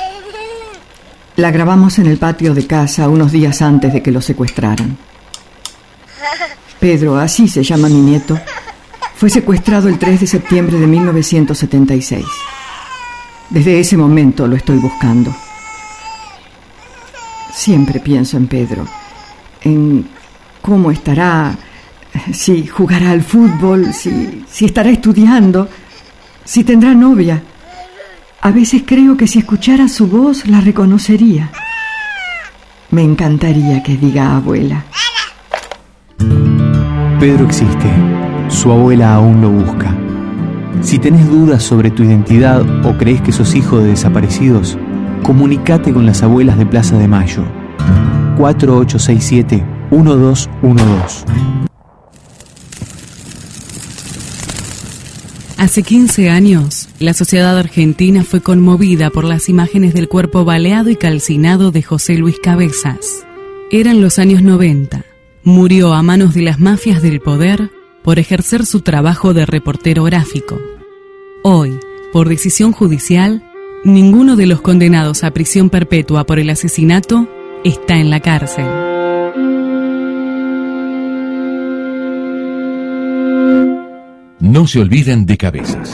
La grabamos en el patio de casa unos días antes de que lo secuestraran. Pedro, así se llama mi nieto, fue secuestrado el tres de septiembre de mil novecientos setenta y seis. Desde ese momento lo estoy buscando. Siempre pienso en Pedro, en cómo estará, si jugará al fútbol, si, si estará estudiando, si tendrá novia. A veces creo que si escuchara su voz la reconocería. Me encantaría que diga abuela. Pedro existe. Su abuela aún lo busca. Si tenés dudas sobre tu identidad o crees que sos hijo de desaparecidos, comunicate con las abuelas de Plaza de Mayo. cuatro ocho seis siete, uno dos uno dos. Hace quince años, la sociedad argentina fue conmovida por las imágenes del cuerpo baleado y calcinado de José Luis Cabezas. Eran los años noventa. Murió a manos de las mafias del poder por ejercer su trabajo de reportero gráfico. Hoy, por decisión judicial, ninguno de los condenados a prisión perpetua por el asesinato está en la cárcel. No se olviden de Cabezas.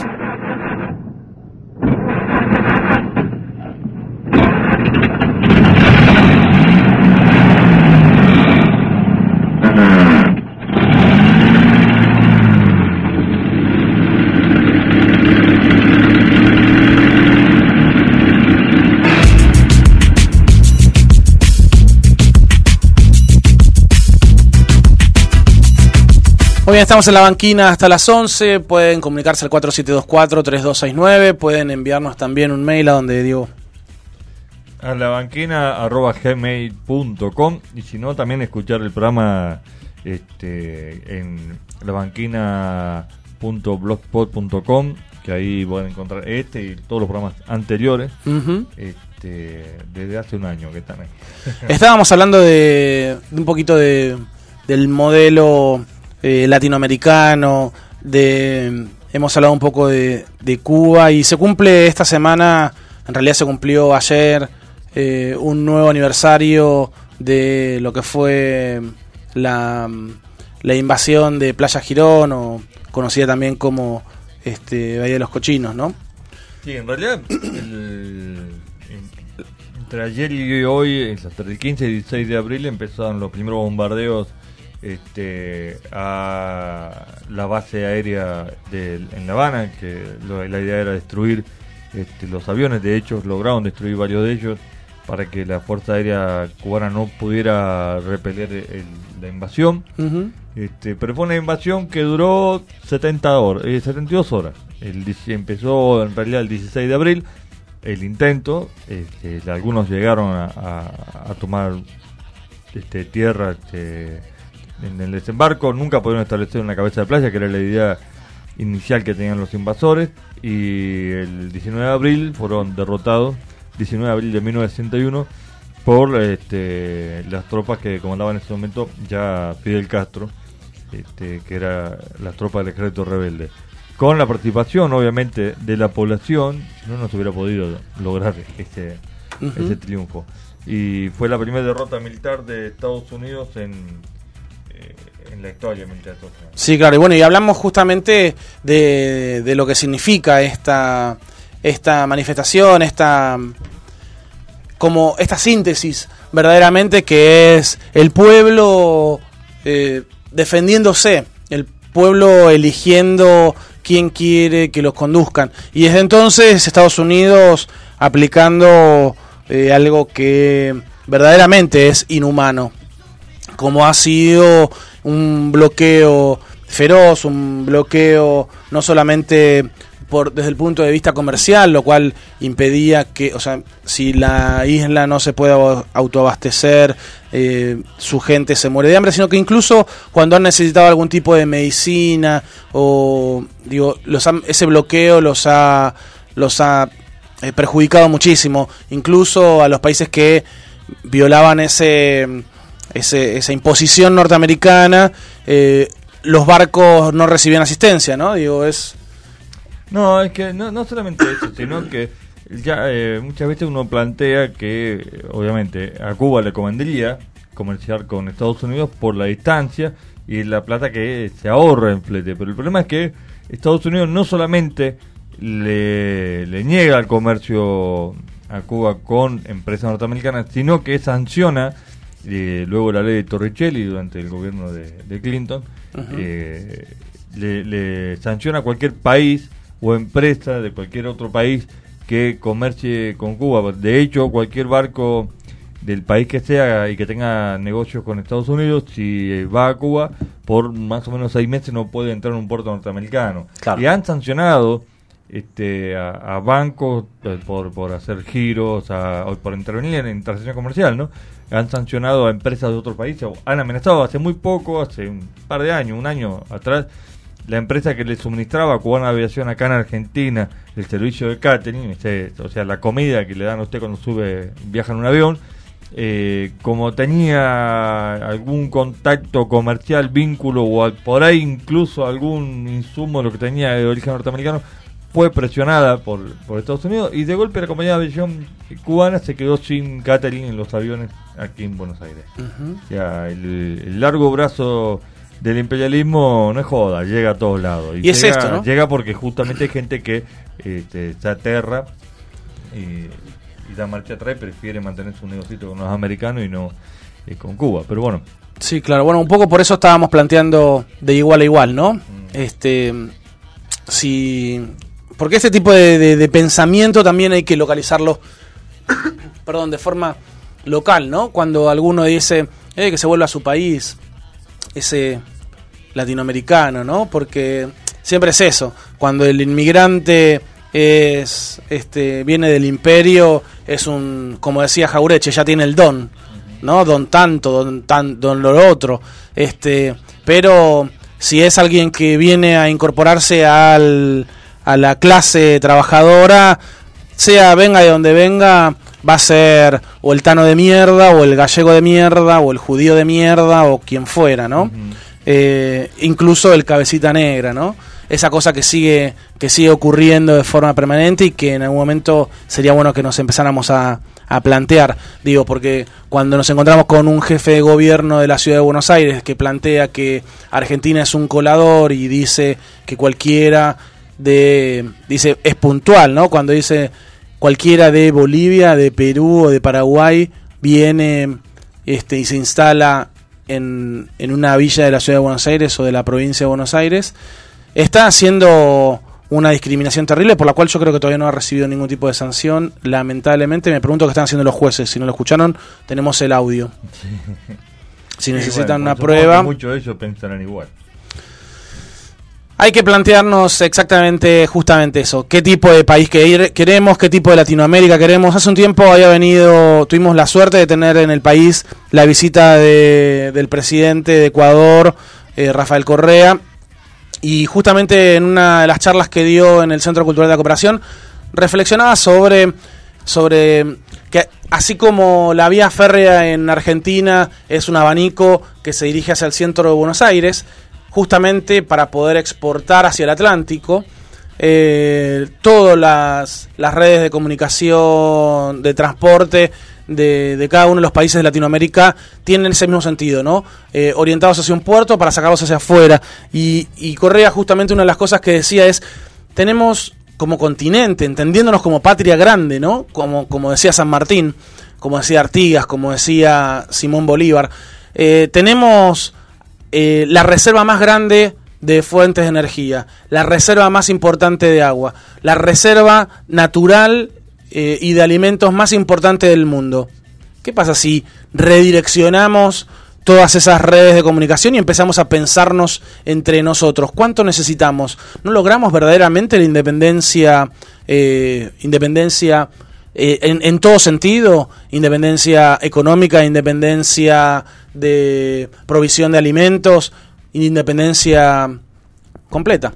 Muy bien, estamos en la banquina hasta las once. Pueden comunicarse al cuatro siete dos cuatro, tres dos seis nueve. Pueden enviarnos también un mail a donde Diego. A la banquina arroba gmail punto com. Y si no, también escuchar el programa este, en la banquina punto blogspot punto com, que ahí pueden encontrar este y todos los programas anteriores. Uh-huh. este, desde hace un año que están ahí. Estábamos hablando de, de un poquito de del modelo Eh, latinoamericano, de hemos hablado un poco de, de Cuba, y se cumple esta semana, en realidad se cumplió ayer, eh, un nuevo aniversario de lo que fue la, la invasión de Playa Girón, o conocida también como este, Bahía de los Cochinos, ¿no? Sí, en realidad el, entre ayer y hoy, entre el quince y dieciséis de abril, empezaron los primeros bombardeos Este, a la base aérea de, en La Habana, que lo, la idea era destruir este, los aviones. De hecho lograron destruir varios de ellos para que la Fuerza Aérea Cubana no pudiera repeler el, la invasión. Uh-huh. este, pero fue una invasión que duró setenta horas, eh, setenta y dos horas. El, empezó en realidad el dieciséis de abril el intento. este, algunos llegaron a, a, a tomar este, tierra este, en el desembarco. Nunca pudieron establecer una cabeza de playa, que era la idea inicial que tenían los invasores, y el diecinueve de abril fueron derrotados, diecinueve de abril de mil novecientos sesenta y uno, por este, las tropas que comandaban en ese momento ya Fidel Castro, este, que era las tropas del ejército rebelde, con la participación obviamente de la población. Si no, no se hubiera podido lograr ese, uh-huh. ese triunfo. Y fue la primera derrota militar de Estados Unidos en en la historia militar. Sí, claro, y bueno, y hablamos justamente de, de lo que significa esta esta manifestación, esta como esta síntesis verdaderamente, que es el pueblo eh, defendiéndose, el pueblo eligiendo quién quiere que los conduzcan, y desde entonces Estados Unidos aplicando eh, algo que verdaderamente es inhumano, como ha sido un bloqueo feroz, un bloqueo no solamente por desde el punto de vista comercial, lo cual impedía que, o sea, si la isla no se puede autoabastecer, eh, su gente se muere de hambre, sino que incluso cuando han necesitado algún tipo de medicina, o digo, los han, ese bloqueo los ha los ha eh, perjudicado muchísimo, incluso a los países que violaban ese Ese, esa imposición norteamericana. eh, los barcos no recibían asistencia, ¿no? Digo, es... No, es que no, no solamente eso, sino que ya eh, muchas veces uno plantea que, obviamente, a Cuba le convendría comerciar con Estados Unidos por la distancia y la plata que se ahorra en flete. Pero el problema es que Estados Unidos no solamente le, le niega el comercio a Cuba con empresas norteamericanas, sino que sanciona, eh, luego la ley de Torricelli durante el gobierno de, de Clinton, uh-huh. eh, le, le sanciona a cualquier país o empresa de cualquier otro país que comercie con Cuba. De hecho, cualquier barco del país que sea y que tenga negocios con Estados Unidos, si va a Cuba, por más o menos seis meses no puede entrar en un puerto norteamericano. Claro. Y han sancionado este, a, a bancos eh, por, por hacer giros, a, o por intervenir en transacción comercial, ¿no? Han sancionado a empresas de otros países, han amenazado hace muy poco, hace un par de años, un año atrás, la empresa que le suministraba a Cubana Aviación acá en Argentina el servicio de catering, este, o sea, la comida que le dan a usted cuando sube, viaja en un avión, eh, como tenía algún contacto comercial, vínculo o al, por ahí incluso algún insumo de lo que tenía de origen norteamericano, fue presionada por, por Estados Unidos y de golpe la compañía de aviación cubana se quedó sin catering en los aviones aquí en Buenos Aires. Uh-huh. O sea, el, el largo brazo del imperialismo no es joda, llega a todos lados. Y, y llega, es esto, ¿no? Llega porque justamente hay gente que este, se aterra y, y da marcha atrás y prefiere mantener su negocito con los americanos y no eh, con Cuba. Pero bueno. Sí, claro. Bueno, un poco por eso estábamos planteando de igual a igual, ¿no? Mm. Este, si... Porque este tipo de, de, de pensamiento también hay que localizarlo, perdón, de forma local, ¿no? Cuando alguno dice eh, que se vuelva a su país, ese latinoamericano, ¿no? Porque siempre es eso, cuando el inmigrante es este viene del imperio, es un, como decía Jaureche, ya tiene el don, ¿no? Don tanto, don tan, don lo otro, este, pero si es alguien que viene a incorporarse al a la clase trabajadora, sea venga de donde venga, va a ser o el tano de mierda, o el gallego de mierda, o el judío de mierda, o quien fuera, ¿no? Uh-huh. Eh, incluso el cabecita negra, ¿no? Esa cosa que sigue que sigue ocurriendo de forma permanente y que en algún momento sería bueno que nos empezáramos a, a plantear. Digo, porque cuando nos encontramos con un jefe de gobierno de la ciudad de Buenos Aires que plantea que Argentina es un colador y dice que cualquiera de dice es puntual, ¿no? Cuando dice cualquiera de Bolivia, de Perú o de Paraguay viene este y se instala en, en una villa de la ciudad de Buenos Aires o de la provincia de Buenos Aires, está haciendo una discriminación terrible por la cual yo creo que todavía no ha recibido ningún tipo de sanción, lamentablemente. Me pregunto qué están haciendo los jueces. Si no lo escucharon, tenemos el audio. Sí. Si necesitan bueno, una prueba, muchos de ellos pensarán igual. Hay que plantearnos exactamente, justamente eso. ¿Qué tipo de país que queremos? ¿Qué tipo de Latinoamérica queremos? Hace un tiempo había venido, tuvimos la suerte de tener en el país la visita de, del presidente de Ecuador, eh, Rafael Correa, y justamente en una de las charlas que dio en el Centro Cultural de la Cooperación, reflexionaba sobre, sobre que así como la vía férrea en Argentina es un abanico que se dirige hacia el centro de Buenos Aires, justamente para poder exportar hacia el Atlántico, eh, todas las, las redes de comunicación, de transporte de, de cada uno de los países de Latinoamérica tienen ese mismo sentido, ¿no? Eh, orientados hacia un puerto para sacarlos hacia afuera. Y, y Correa, justamente una de las cosas que decía es, tenemos como continente, entendiéndonos como patria grande, ¿no? Como, como decía San Martín, como decía Artigas, como decía Simón Bolívar, eh, tenemos... Eh, la reserva más grande de fuentes de energía, la reserva más importante de agua, la reserva natural eh, y de alimentos más importante del mundo. ¿Qué pasa si redireccionamos todas esas redes de comunicación y empezamos a pensarnos entre nosotros? ¿Cuánto necesitamos? ¿No logramos verdaderamente la independencia, eh, independencia eh, en, en todo sentido? Independencia económica, independencia de provisión de alimentos, independencia completa.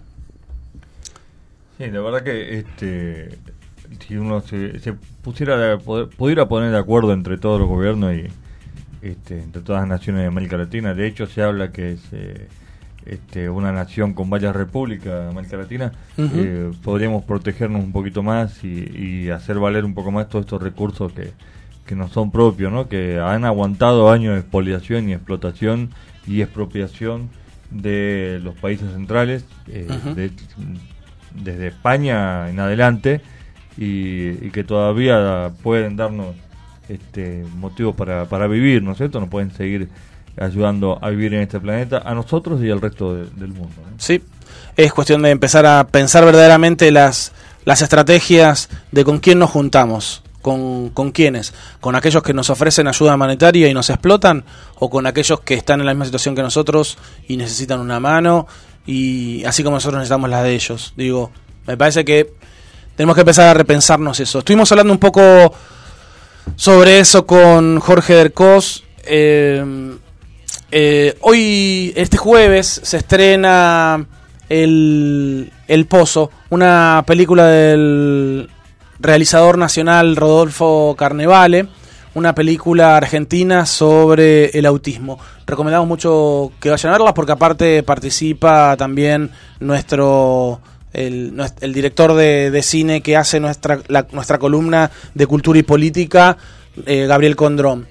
Sí, la verdad que este, si uno se, se pusiera de, poder, pudiera poner de acuerdo entre todos los gobiernos y este, entre todas las naciones de América Latina, de hecho se habla que es eh, este, una nación con varias repúblicas de América Latina, uh-huh. eh, podríamos protegernos un poquito más y, y hacer valer un poco más todos estos recursos que que no son propios, ¿no? Que han aguantado años de expoliación y explotación y expropiación de los países centrales, eh, uh-huh. de, desde España en adelante, y, y que todavía pueden darnos este motivos para, para vivir, ¿no es cierto? Nos pueden seguir ayudando a vivir en este planeta, a nosotros y al resto de, del mundo, ¿no? Sí, es cuestión de empezar a pensar verdaderamente las, las estrategias de con quién nos juntamos. ¿Con, ¿Con quiénes? ¿Con aquellos que nos ofrecen ayuda humanitaria y nos explotan? ¿O con aquellos que están en la misma situación que nosotros y necesitan una mano? Y así como nosotros necesitamos la de ellos. Digo, me parece que tenemos que empezar a repensarnos eso. Estuvimos hablando un poco sobre eso con Jorge Dercos. Eh, eh, hoy, este jueves, se estrena El, El Pozo, una película del realizador nacional Rodolfo Carnevale, una película argentina sobre el autismo. Recomendamos mucho que vayan a verla porque aparte participa también nuestro el, el director de, de cine que hace nuestra la, nuestra columna de cultura y política, eh, Gabriel Condrón.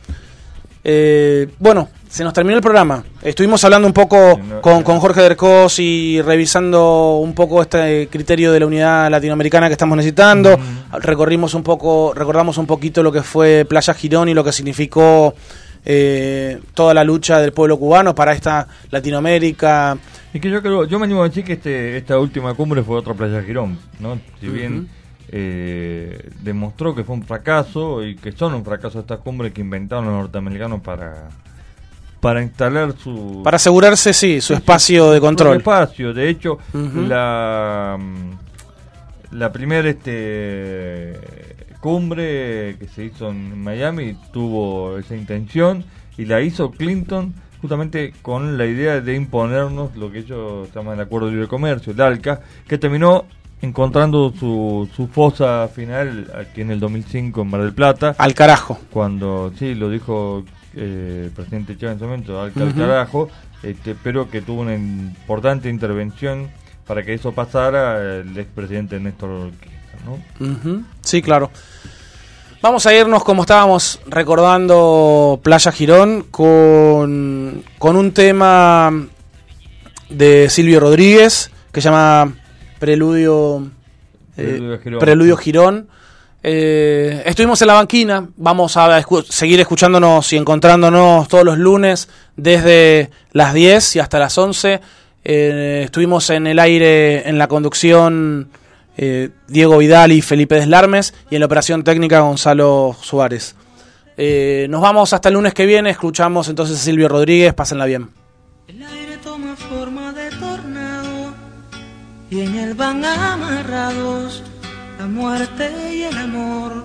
Eh, bueno, se nos terminó el programa. Estuvimos hablando un poco con, con Jorge Dercos y revisando un poco este criterio de la unidad latinoamericana que estamos necesitando. Mm. Recorrimos un poco, recordamos un poquito lo que fue Playa Girón y lo que significó eh, toda la lucha del pueblo cubano para esta Latinoamérica. Y que yo creo, yo me animo a decir que este, esta última cumbre fue otra Playa Girón, ¿no? Si bien uh-huh. eh, demostró que fue un fracaso y que son un fracaso estas cumbres que inventaron los norteamericanos para para instalar su... Para asegurarse, sí, su espacio su, de control. Su espacio, de hecho, uh-huh. la la primera este cumbre que se hizo en Miami tuvo esa intención y la hizo Clinton justamente con la idea de imponernos lo que ellos llaman el Acuerdo de Libre Comercio, el ALCA, que terminó encontrando su, su fosa final aquí en el dos mil cinco en Mar del Plata. Al carajo. Cuando, sí, lo dijo eh, el presidente Chávez en su momento, al, uh-huh. al carajo, este, pero que tuvo una importante intervención para que eso pasara el expresidente Néstor Kirchner, ¿no? Uh-huh. Sí, claro. Vamos a irnos, como estábamos recordando Playa Girón, con, con un tema de Silvio Rodríguez que se llama Preludio, eh, Preludio Girón. Preludio Girón. Eh, estuvimos en la banquina, vamos a escu- seguir escuchándonos y encontrándonos todos los lunes desde las diez y hasta las once. Eh, estuvimos en el aire en la conducción eh, Diego Vidal y Felipe Deslarmes y en la operación técnica Gonzalo Suárez. Eh, nos vamos hasta el lunes que viene, escuchamos entonces a Silvio Rodríguez, pásenla bien. El aire toma forma de tornado y en él van amarrados la muerte y el amor.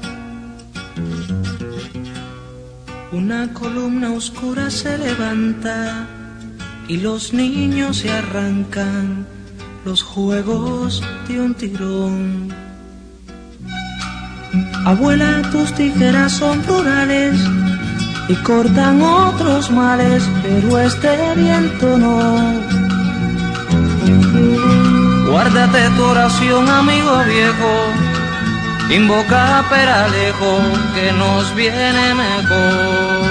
Una columna oscura se levanta y los niños se arrancan los juegos de un tirón. Abuela, tus tijeras son plurales y cortan otros males, pero este viento no. Guárdate tu oración, amigo viejo, invoca a Peralejo que nos viene mejor.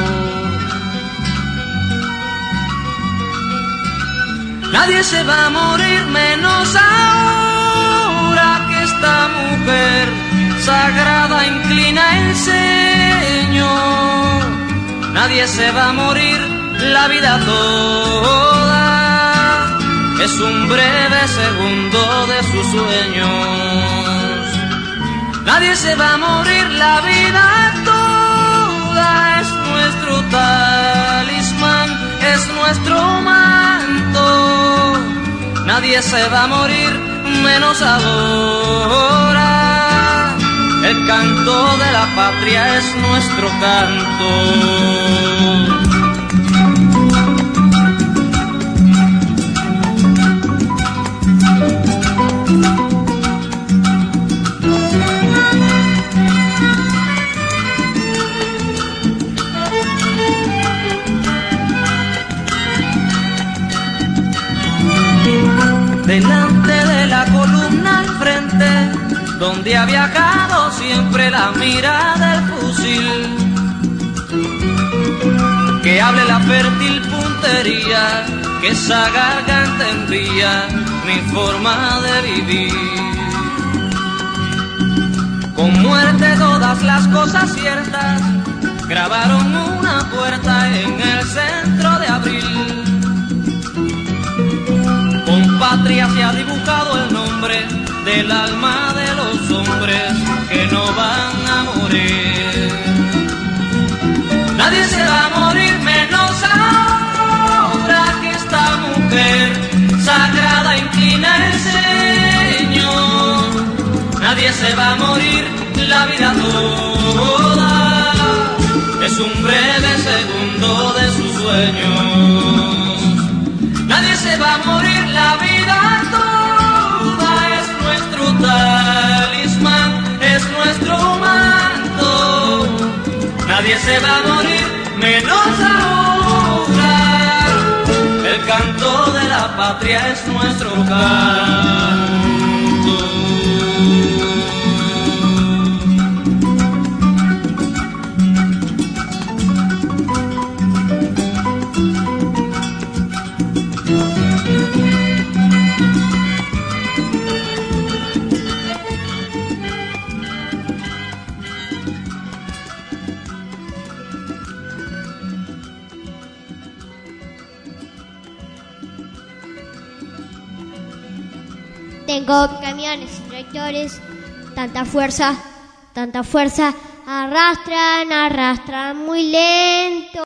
Nadie se va a morir menos ahora que esta mujer sagrada inclina el ceño. Nadie se va a morir la vida toda, es un breve segundo de sus sueños. Nadie se va a morir la vida toda, es nuestro talismán, es nuestro manto. Nadie se va a morir menos ahora. El canto de la patria es nuestro canto. Delante de la columna al frente, donde ha viajado siempre la mira del fusil, que hable la fértil puntería, que esa garganta envía mi forma de vivir. con muerte todas las cosas ciertas, grabaron una puerta en el centro de abril. Con patria se ha dibujado el nombre del alma de los hombres que no van a morir. Nadie se va a morir menos ahora que esta mujer sagrada inclina el ceño. Nadie se va a morir la vida toda, es un breve segundo de sus sueños. Nadie se va a morir la vida toda, es nuestro talismán, es nuestro manto. Nadie se va a morir menos ahora, el canto de la patria es nuestro canto. Tengo camiones y tractores, tanta fuerza, tanta fuerza, arrastran, arrastran muy lento.